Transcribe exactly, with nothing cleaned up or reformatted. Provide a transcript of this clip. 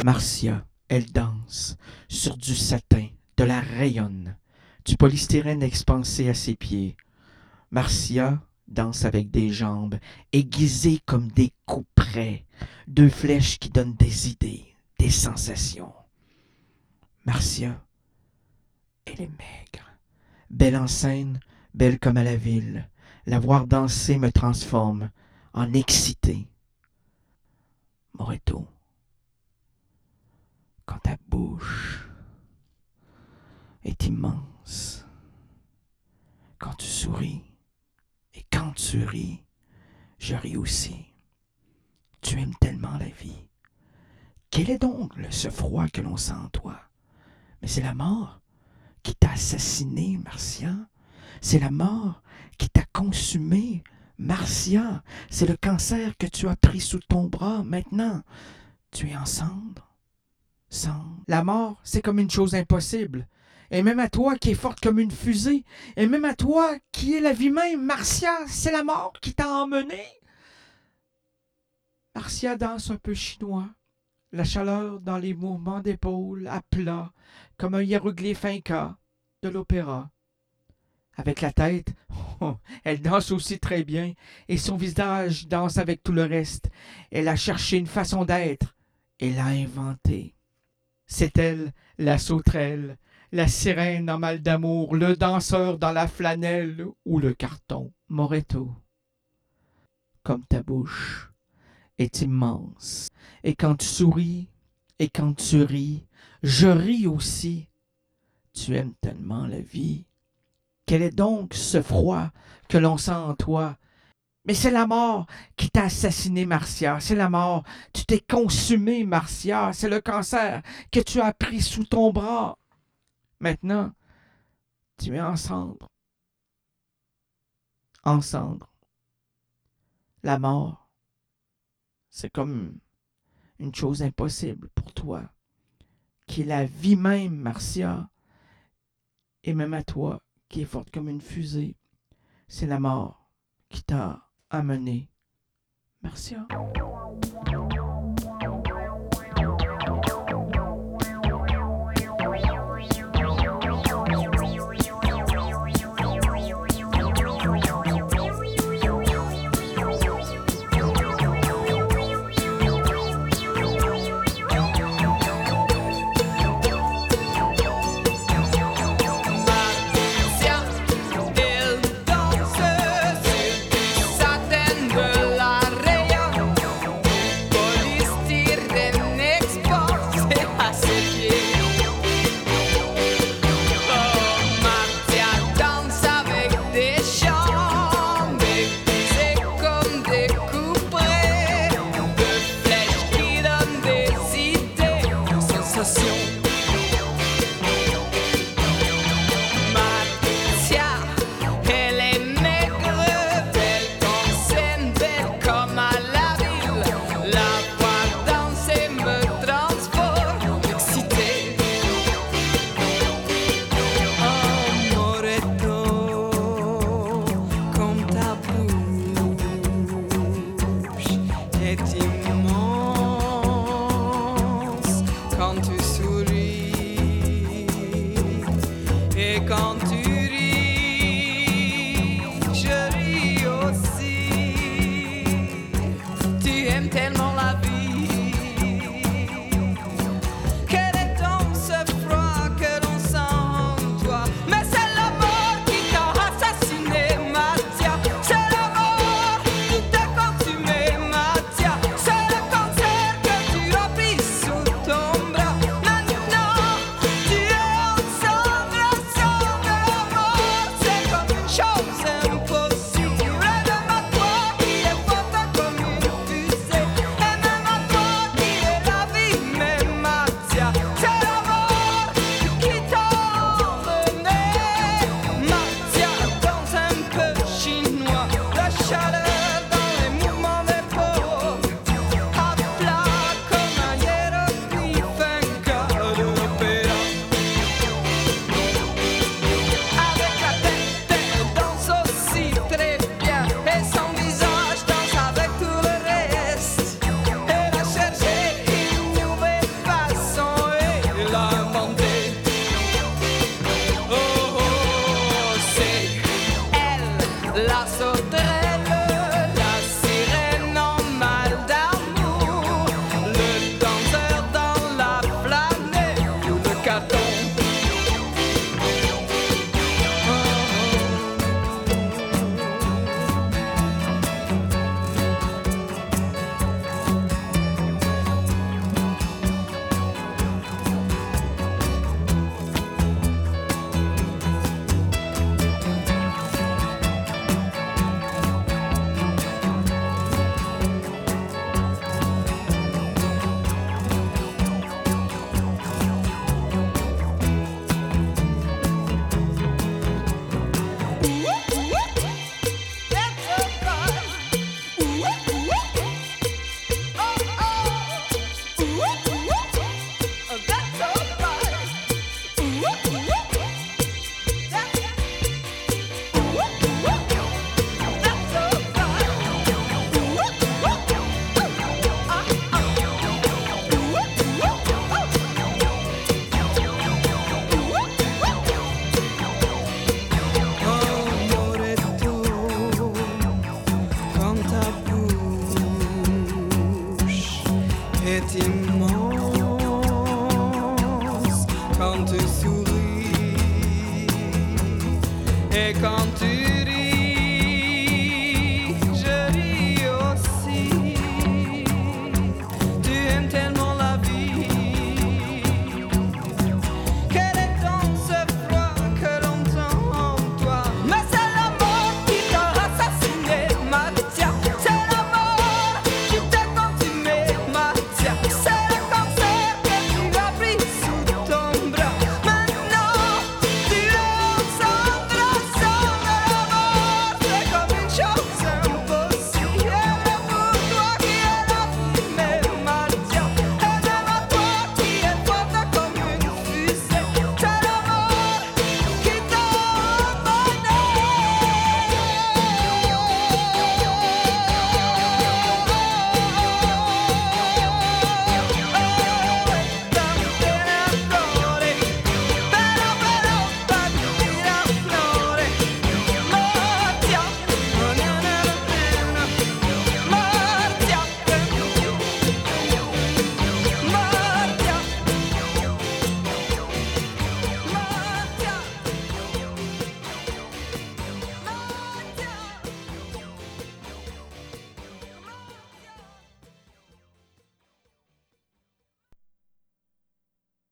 Marcia, elle danse sur du satin, de la rayonne, du polystyrène expansé à ses pieds. Marcia danse avec des jambes aiguisées comme des couperets, deux flèches qui donnent des idées, des sensations. Marcia, elle est maigre, belle en scène, belle comme à la ville. La voir danser me transforme en excité. Moreto, quand ta bouche est immense, quand tu souris, et quand tu ris, je ris aussi. Tu aimes tellement la vie. Quel est donc ce froid que l'on sent en toi? Mais c'est la mort qui t'a assassiné, Marcia. C'est la mort qui t'a consumé, Marcia. C'est le cancer que tu as pris sous ton bras. Maintenant, tu es en cendres. Cendres. La mort, c'est comme une chose impossible. Et même à toi qui es forte comme une fusée, et même à toi qui es la vie même, Marcia, c'est la mort qui t'a emmené. Marcia danse un peu chinois, la chaleur dans les mouvements d'épaule à plat, comme un hiéroglyphe inca de l'opéra. Avec la tête, oh, elle danse aussi très bien, et son visage danse avec tout le reste. Elle a cherché une façon d'être, et l'a inventée. C'est elle, la sauterelle, la sirène en mal d'amour, le danseur dans la flanelle ou le carton. Moreto, comme ta bouche est immense, et quand tu souris, et quand tu ris, je ris aussi. Tu aimes tellement la vie. Quel est donc ce froid que l'on sent en toi? Mais c'est la mort qui t'a assassiné, Marcia. C'est la mort. Tu t'es consumé, Marcia. C'est le cancer que tu as pris sous ton bras. Maintenant, tu es en cendres. En cendres. La mort, c'est comme une chose impossible pour toi, qui est la vie même, Marcia. Et même à toi, qui est forte comme une fusée, c'est la mort qui t'a amené, Marcia. Sensation